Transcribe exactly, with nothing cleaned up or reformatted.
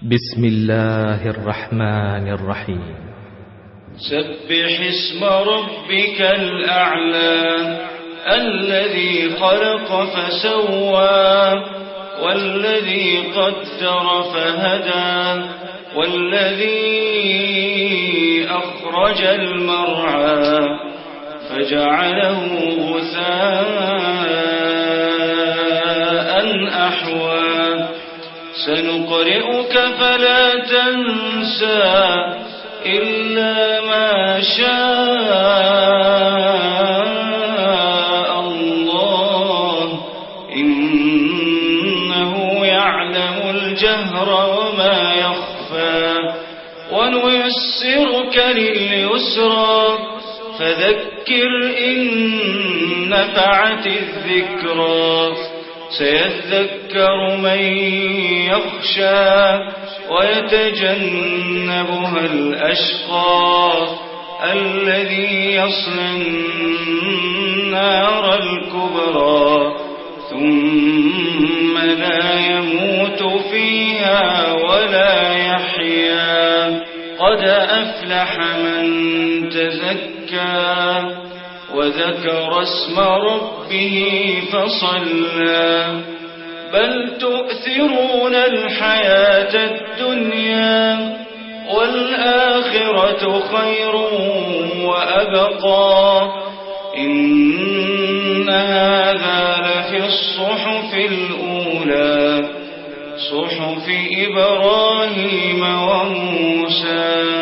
بسم الله الرحمن الرحيم. سبح اسم ربك الأعلى الذي خلق فسوى والذي قدر فهدى والذي أخرج المرعى فجعله غثاء أحوى سنقرئك فلا تنسى إلا ما شاء الله إنه يعلم الجهر وما يخفى ونيسرك لليسرى فذكر إن نفعت الذكرى سيذكر من يخشى ويتجنبها الأشقى الذي يصلى النار الكبرى ثم لا يموت فيها ولا يحيا قد أفلح من تزكى وذكر اسم ربه فصلى بل تؤثرون الحياة الدنيا والآخرة خير وأبقى إن هذا لفي الصحف الأولى صحف إبراهيم وموسى.